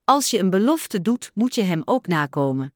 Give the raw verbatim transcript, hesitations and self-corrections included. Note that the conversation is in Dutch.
Als je een belofte doet, moet je hem ook nakomen.